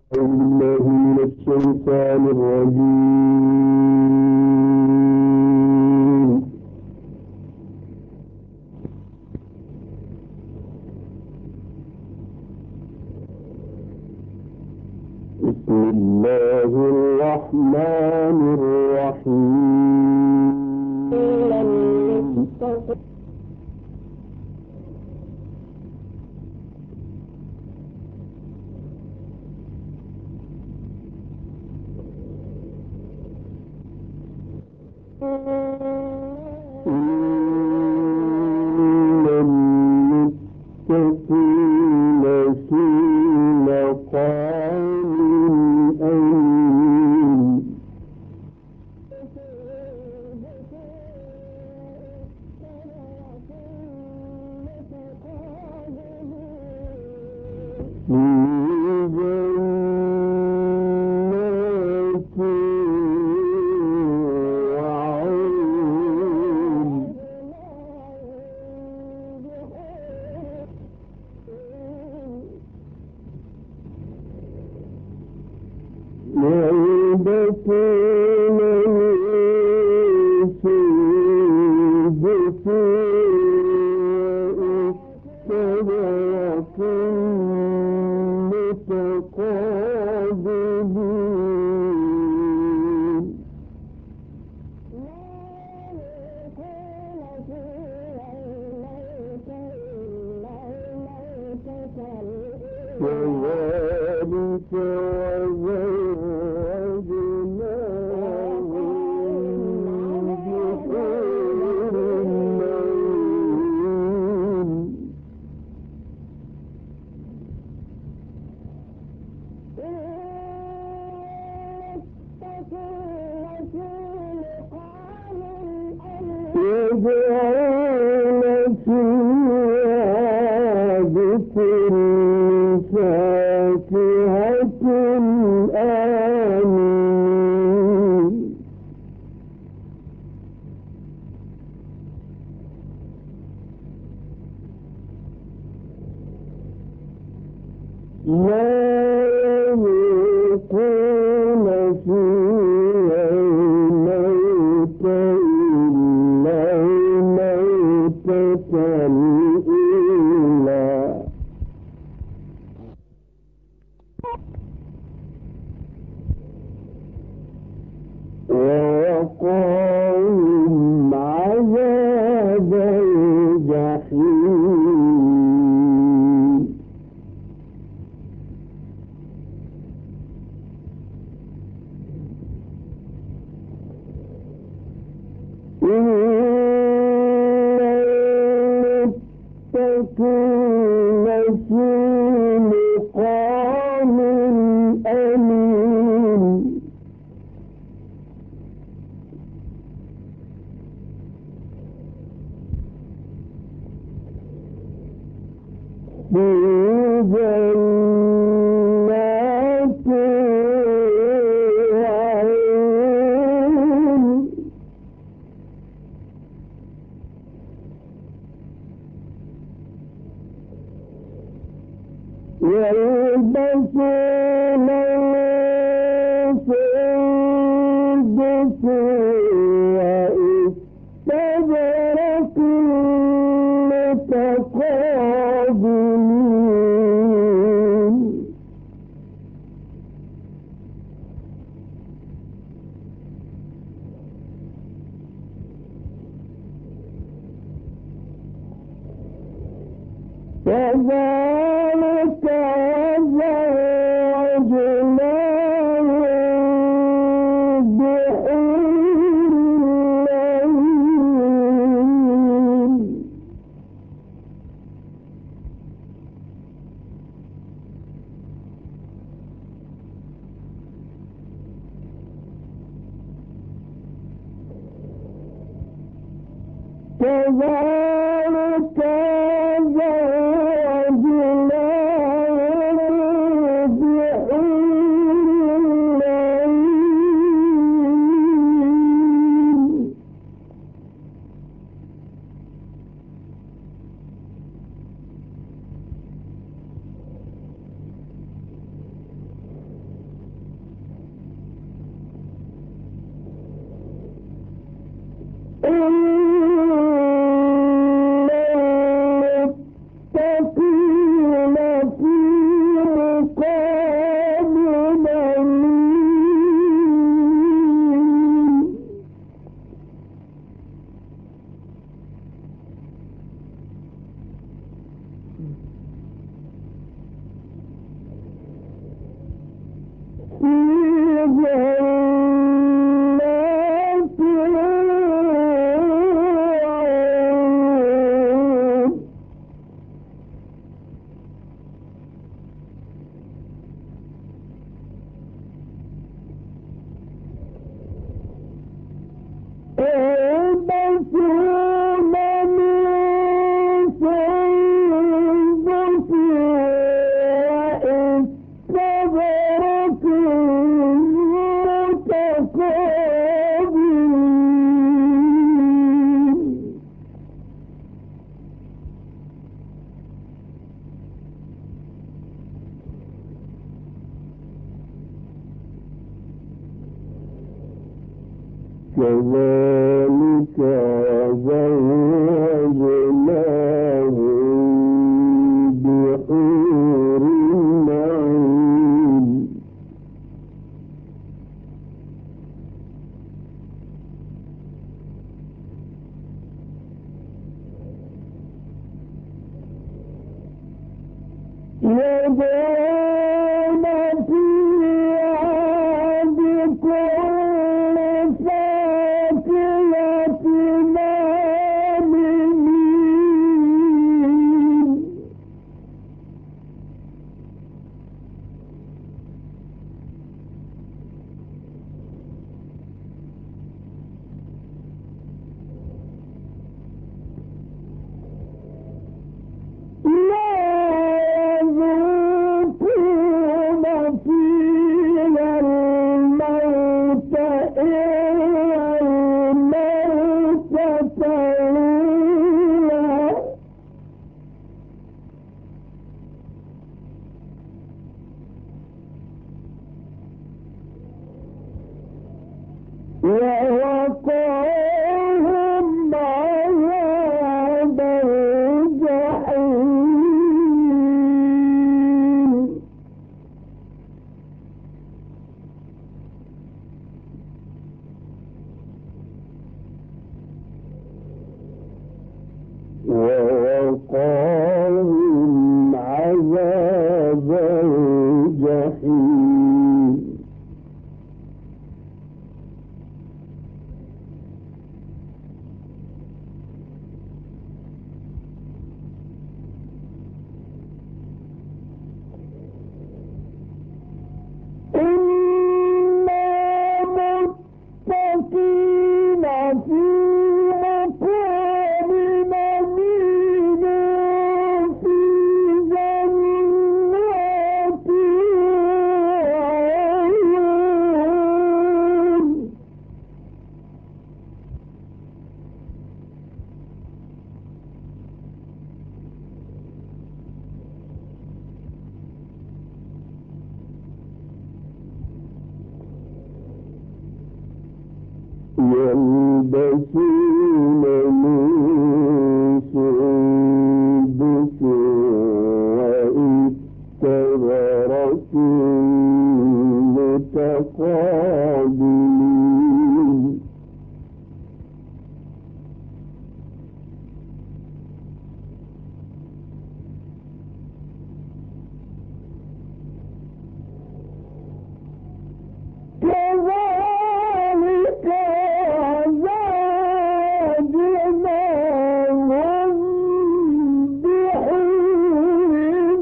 أعوذ بالله من الشيطان الرجيم. بسم الله الرحمن الرحيم. إن المتقين في مقام أمين. في جنات وعيون. يلبسون من سندس واستبرق متقابلين. كذلك وزوجناهم بحور عين. يدعون فيها بكل فاكهة آمين. لا يذوقون فيها الموت إلا الموتة الأولى. ووقاهم عذاب الجحيم. إن المتقين في مقام أمين. في جنات وعيون. يلبسون من سندس واستبرق متقابلين. كذلك وزوجناهم بحور عين. كذلك وزوجناهم بحور عين. كذلك زوجناهم بحور عين يدعون فيها بكل فاكهة آمنين ووقاهم عذاب الجحيم ووقاهم عذاب الجحيم يلبسون من سندس وإستبرق متقابلين كذلك زادناهم بحور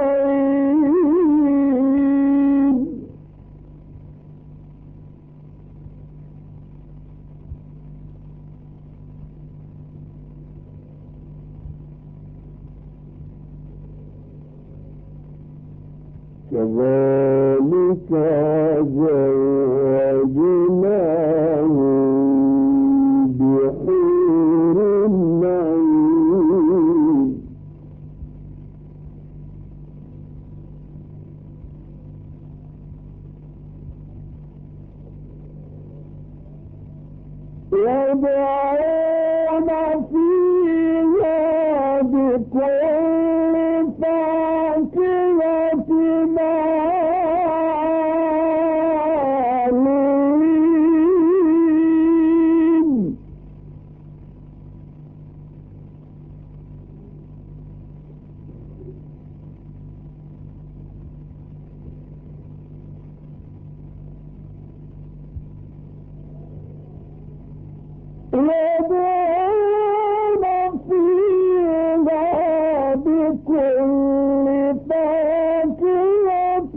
عين كذلك زوجناهم بحور عين يدعون فيها بكل فاكهة آمنين يدعون فيها بكل فاكهة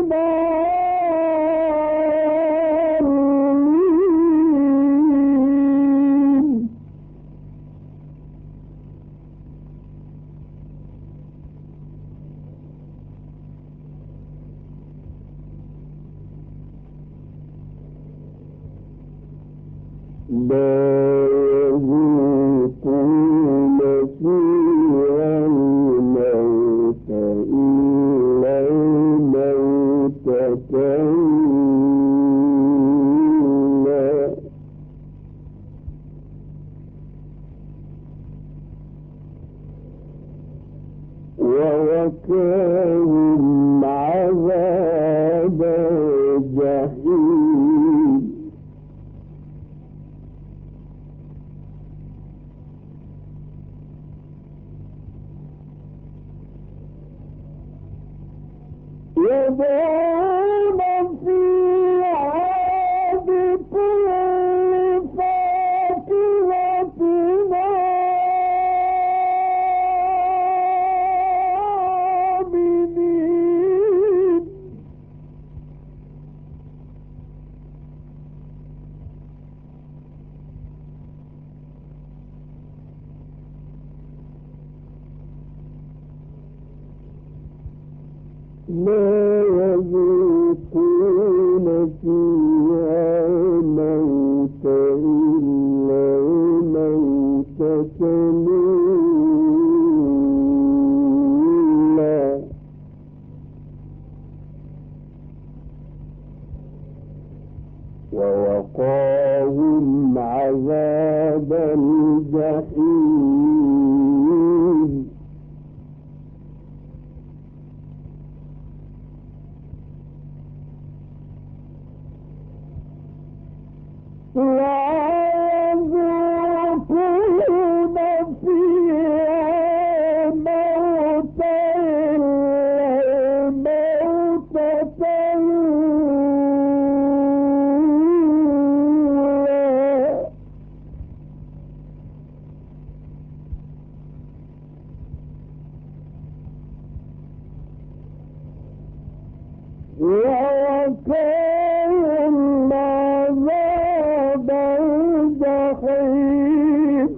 آمنين لا يذوقون فيها الموت إلا الموتة الأولى ووقاهم عذاب الجحيم يدعون فيها بكل فاكهة آمنين لا يذوقون فيها الموت إلا الموتة الأولى ووقاهم عذاب الجحيم لا يذوقون فيها موتا إلا الموتة الأولى ووقاهم عذاب الجحيم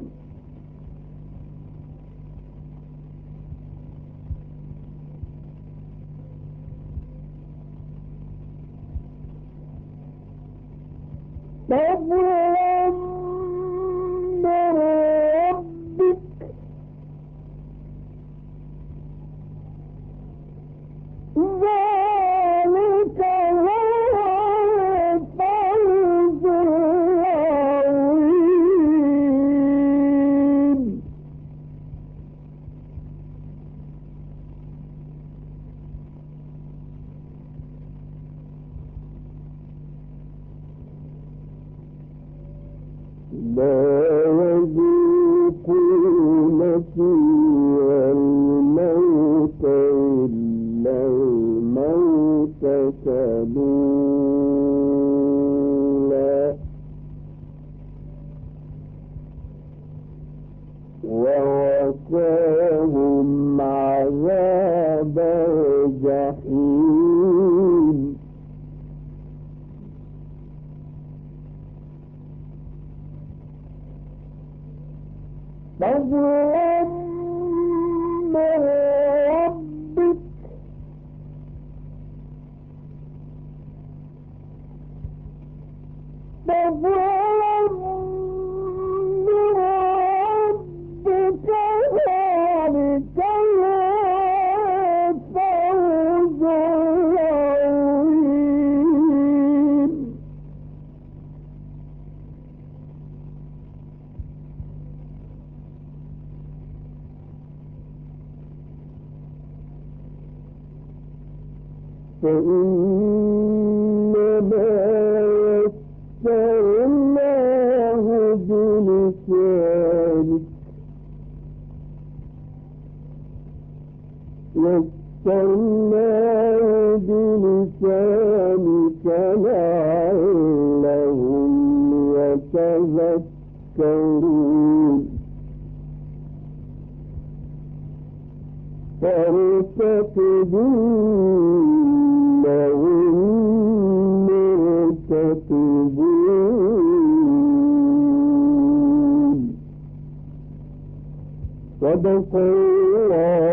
فضلا من ربك ذلك هو الفوز العظيم لا يذوقون فيها الموت إلا الموتة الأولى ووقاهم عذاب الجحيم فضلا من ربك فضلا من ربك ذلك هو الفوز العظيم فإنما يسرناه بلسانك لعلهم يتذكرون يفترون فارتقبوا إنهم مرتقبون صدق الله